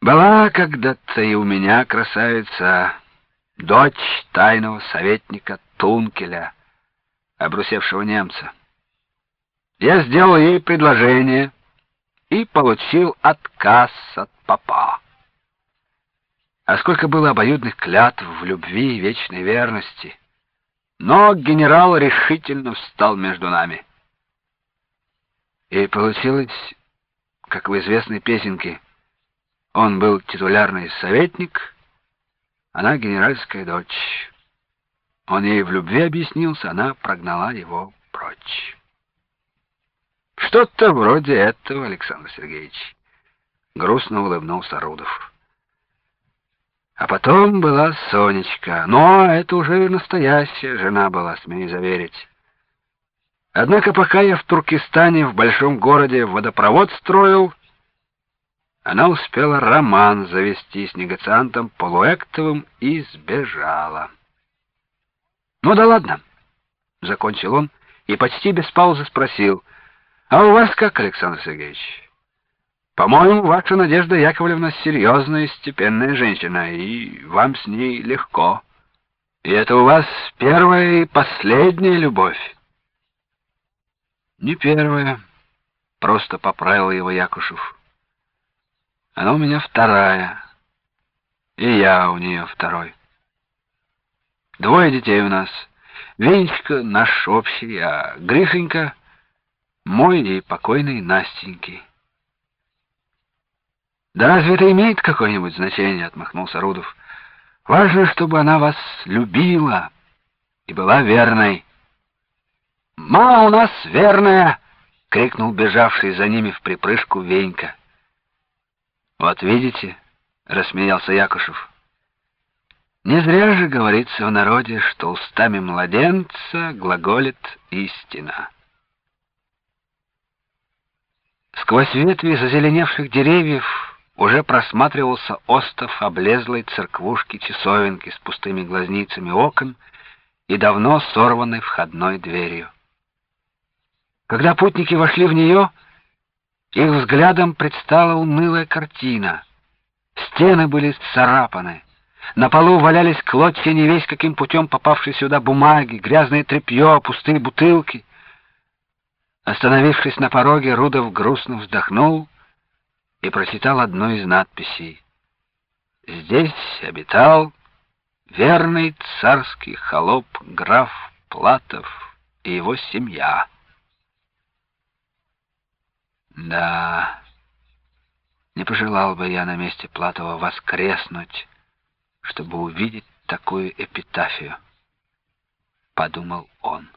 Была когда-то и у меня красавица, дочь тайного советника Тункеля, обрусевшего немца. Я сделал ей предложение и получил отказ от папа. А сколько было обоюдных клятв в любви и вечной верности. Но генерал решительно встал между нами. И получилось, как в известной песенке, он был титулярный советник, она генеральская дочь. Он ей в любви объяснился, она прогнала его прочь. Что-то вроде этого, Александр Сергеевич. Грустно улыбнулся Рудов. А потом была Сонечка, но это уже настоящая жена была, смею заверить. Однако пока я в Туркестане, в большом городе, водопровод строил, она успела роман завести с негациантом Полуэктовым и сбежала. «Ну да ладно», — закончил он и почти без паузы спросил, «А у вас как, Александр Сергеевич? По-моему, ваша Надежда Яковлевна серьезная, степенная женщина, и вам с ней легко. И это у вас первая и последняя любовь». «Не первая», — просто поправил его Якушев. «Она у меня вторая, и я у нее второй. Двое детей у нас. Венечка наш общий, а Гришенька мой и покойный Настеньки». «Да разве это имеет какое-нибудь значение?» — отмахнулся Рудов. «Важно, чтобы она вас любила и была верной». «Мама у нас верная!» — крикнул бежавший за ними в припрыжку Венька. «Вот видите», — рассмеялся Якушев, «не зря же говорится в народе, что устами младенца глаголит истина». Сквозь ветви зазеленевших деревьев уже просматривался остов облезлой церквушки-часовенки с пустыми глазницами окон и давно сорванной входной дверью. Когда путники вошли в нее, их взглядом предстала унылая картина. Стены были сцарапаны, на полу валялись клочья невесть каким путем попавшей сюда бумаги, грязное тряпье, пустые бутылки. Остановившись на пороге, Рудов грустно вздохнул и прочитал одну из надписей. Здесь обитал верный царский холоп граф Платов и его семья. Да, не пожелал бы я на месте Платова воскреснуть, чтобы увидеть такую эпитафию, подумал он.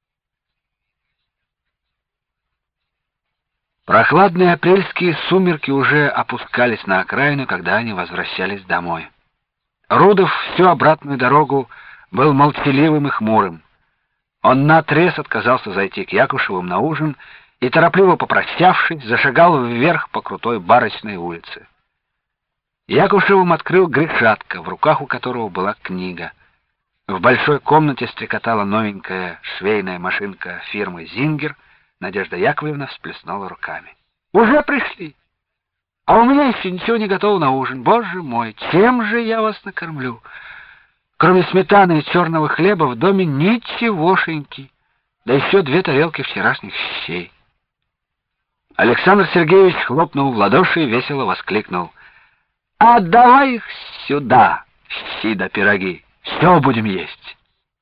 Прохладные апрельские сумерки уже опускались на окраину, когда они возвращались домой. Рудов всю обратную дорогу был молчаливым и хмурым. Он наотрез отказался зайти к Якушевым на ужин и, торопливо попрощавшись, зашагал вверх по крутой Барочной улице. Якушевым открыл Гришатка, в руках у которого была книга. В большой комнате стрекотала новенькая швейная машинка фирмы «Зингер». Надежда Яковлевна всплеснула руками. «Уже пришли? А у меня еще ничего не готово на ужин. Боже мой, чем же я вас накормлю? Кроме сметаны и черного хлеба в доме ничегошеньки, да еще 2 тарелки вчерашних щей». Александр Сергеевич хлопнул в ладоши и весело воскликнул: «А давай их сюда, щи да пироги, все будем есть».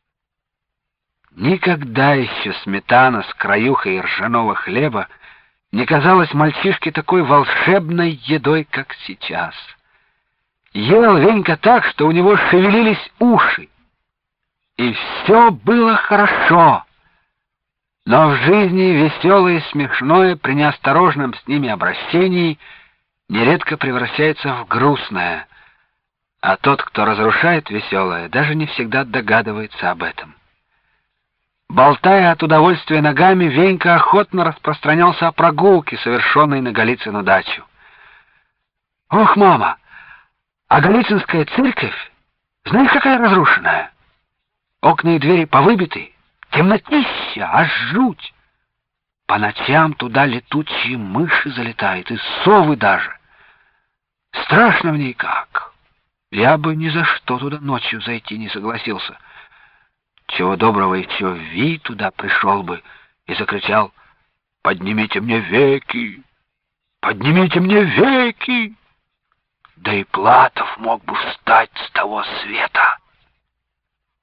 Никогда еще сметана с краюхой ржаного хлеба не казалась мальчишке такой волшебной едой, как сейчас. Ел Венька так, что у него шевелились уши. И все было хорошо. Но в жизни веселое и смешное при неосторожном с ними обращении нередко превращается в грустное, а тот, кто разрушает веселое, даже не всегда догадывается об этом. Болтая от удовольствия ногами, Венька охотно распространялся о прогулке, совершенной на Голицыну дачу. «Ох, мама, а Голицынская церковь, знаешь, какая разрушенная? Окна и двери повыбиты, темнотища, аж жуть. По ночам туда летучие мыши залетают, и совы даже. Страшно в ней как. Я бы ни за что туда ночью зайти не согласился. Чего доброго еще Ви туда пришел бы и закричал: «Поднимите мне веки! Поднимите мне веки!» Да и Платов мог бы встать с того света.